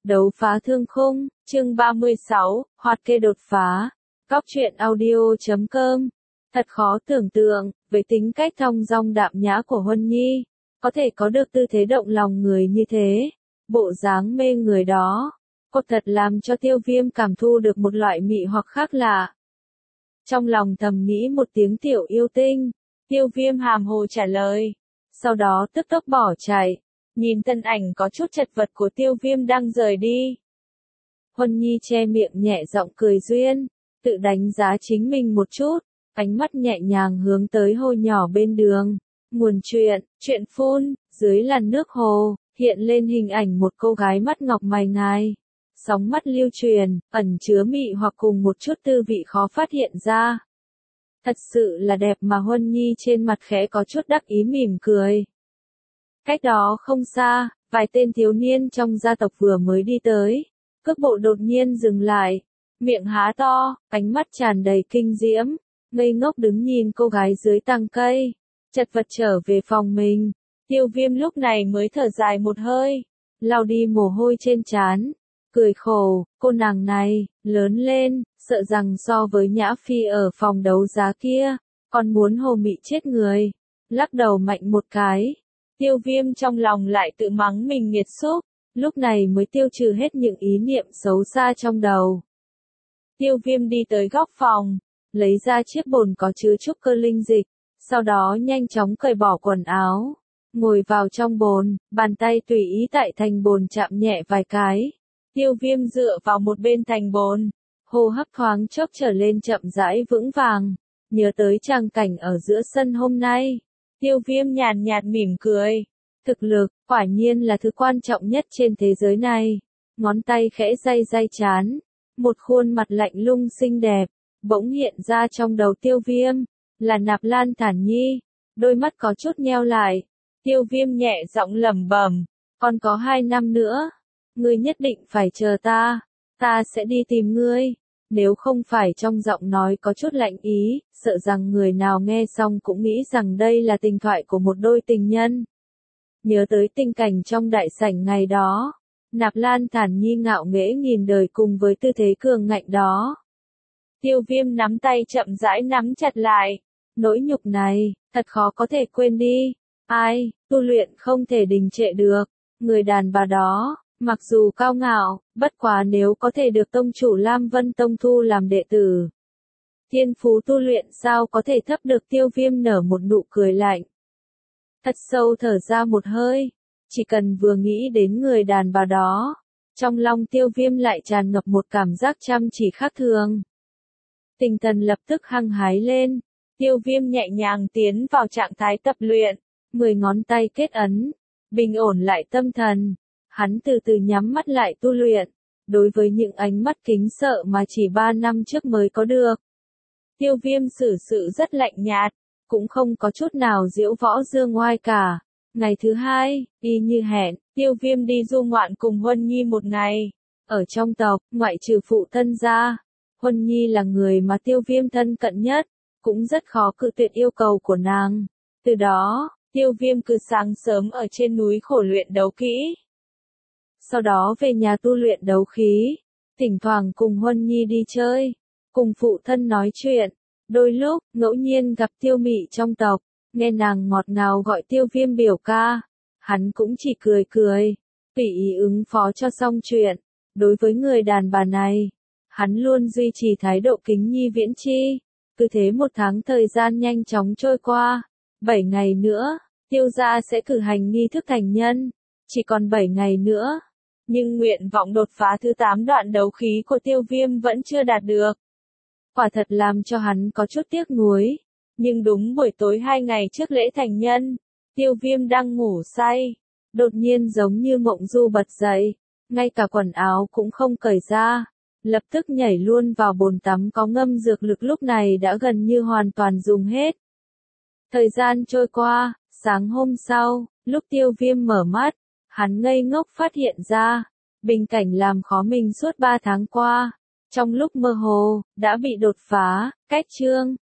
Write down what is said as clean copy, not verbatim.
Đấu phá thương khung, chương 36, hoạt kê đột phá. Góc truyện audio.com. Thật khó tưởng tượng, với tính cách thong dong đạm nhã của Huân Nhi, có thể có được tư thế động lòng người như thế. Bộ dáng mê người đó, cô thật làm cho Tiêu Viêm cảm thu được một loại mị hoặc khác lạ. Trong lòng thầm nghĩ một tiếng tiểu yêu tinh, Tiêu Viêm hàm hồ trả lời. Sau đó tức tốc bỏ chạy. Nhìn thân ảnh có chút chật vật của Tiêu Viêm đang rời đi. Huân Nhi che miệng nhẹ giọng cười duyên, tự đánh giá chính mình một chút, ánh mắt nhẹ nhàng hướng tới hồ nhỏ bên đường. Nguồn chuyện phun, dưới làn nước hồ, hiện lên hình ảnh một cô gái mắt ngọc mày ngài. Sóng mắt lưu truyền, ẩn chứa mị hoặc cùng một chút tư vị khó phát hiện ra. Thật sự là đẹp mà Huân Nhi trên mặt khẽ có chút đắc ý mỉm cười. Cách đó không xa, vài tên thiếu niên trong gia tộc vừa mới đi tới, cước bộ đột nhiên dừng lại, miệng há to, ánh mắt tràn đầy kinh diễm, ngây ngốc đứng nhìn cô gái dưới tàng cây, chật vật trở về phòng mình. Tiêu Viêm lúc này mới thở dài một hơi, lau đi mồ hôi trên trán, cười khổ, cô nàng này, lớn lên, sợ rằng so với Nhã Phi ở phòng đấu giá kia, còn muốn hồ mị chết người, lắc đầu mạnh một cái. Tiêu Viêm trong lòng lại tự mắng mình nghiệt xúc, lúc này mới tiêu trừ hết những ý niệm xấu xa trong đầu. Tiêu Viêm đi tới góc phòng, lấy ra chiếc bồn có chứa trúc cơ linh dịch, sau đó nhanh chóng cởi bỏ quần áo, ngồi vào trong bồn, bàn tay tùy ý tại thành bồn chạm nhẹ vài cái. Tiêu Viêm dựa vào một bên thành bồn, hô hấp thoáng chốc trở lên chậm rãi vững vàng, nhớ tới tràng cảnh ở giữa sân hôm nay. Tiêu Viêm nhàn nhạt mỉm cười. Thực lực, quả nhiên là thứ quan trọng nhất trên thế giới này. Ngón tay khẽ day trán. Một khuôn mặt lạnh lùng xinh đẹp, bỗng hiện ra trong đầu Tiêu Viêm. Là Nạp Lan Thản Nhi. Đôi mắt có chút nheo lại. Tiêu Viêm nhẹ giọng lẩm bẩm. Còn có 2 năm nữa. Ngươi nhất định phải chờ ta. Ta sẽ đi tìm ngươi. Nếu không phải trong giọng nói có chút lạnh ý, sợ rằng người nào nghe xong cũng nghĩ rằng đây là tình thoại của một đôi tình nhân. Nhớ tới tình cảnh trong đại sảnh ngày đó, Nạp Lan Thản Nhi ngạo nghễ nhìn đời cùng với tư thế cường ngạnh đó. Tiêu Viêm nắm tay chậm rãi nắm chặt lại. Nỗi nhục này, thật khó có thể quên đi. Ai, tu luyện không thể đình trệ được. Người đàn bà đó, mặc dù cao ngạo, bất quá nếu có thể được tông chủ Lam Vân Tông thu làm đệ tử. Thiên phú tu luyện sao có thể thấp được. Tiêu Viêm nở một nụ cười lạnh. Thật sâu thở ra một hơi. Chỉ cần vừa nghĩ đến người đàn bà đó, trong lòng Tiêu Viêm lại tràn ngập một cảm giác chăm chỉ khác thường. Tinh thần lập tức hăng hái lên. Tiêu Viêm nhẹ nhàng tiến vào trạng thái tập luyện. 10 ngón tay kết ấn, bình ổn lại tâm thần. Hắn từ từ nhắm mắt lại tu luyện. Đối với những ánh mắt kính sợ mà chỉ 3 năm trước mới có được, Tiêu Viêm xử sự rất lạnh nhạt, cũng không có chút nào diễu võ dương ngoai cả. Ngày thứ 2, y như hẹn, Tiêu Viêm đi du ngoạn cùng Huân Nhi một ngày. Ở trong tộc, ngoại trừ phụ thân ra, Huân Nhi là người mà Tiêu Viêm thân cận nhất, cũng rất khó cự tuyệt yêu cầu của nàng. Từ đó, Tiêu Viêm cứ sáng sớm ở trên núi khổ luyện đấu kỹ. Sau đó về nhà tu luyện đấu khí, thỉnh thoảng cùng Huân Nhi đi chơi, cùng phụ thân nói chuyện. Đôi lúc, ngẫu nhiên gặp Tiêu Mị trong tộc, nghe nàng ngọt ngào gọi Tiêu Viêm biểu ca. Hắn cũng chỉ cười, tùy ý ứng phó cho xong chuyện. Đối với người đàn bà này, hắn luôn duy trì thái độ kính nhi viễn chi. Cứ thế 1 tháng thời gian nhanh chóng trôi qua. 7 ngày nữa, Tiêu gia sẽ cử hành nghi thức thành nhân. Chỉ còn 7 ngày nữa. Nhưng nguyện vọng đột phá thứ 8 đoạn đấu khí của Tiêu Viêm vẫn chưa đạt được. Quả thật làm cho hắn có chút tiếc nuối. Nhưng đúng buổi tối 2 ngày trước lễ thành nhân, Tiêu Viêm đang ngủ say, đột nhiên giống như mộng du bật dậy, ngay cả quần áo cũng không cởi ra, lập tức nhảy luôn vào bồn tắm có ngâm dược lực lúc này đã gần như hoàn toàn dùng hết. Thời gian trôi qua, sáng hôm sau, lúc Tiêu Viêm mở mắt, hắn ngây ngốc phát hiện ra, bình cảnh làm khó mình suốt 3 tháng qua, trong lúc mơ hồ, đã bị đột phá. Cách chương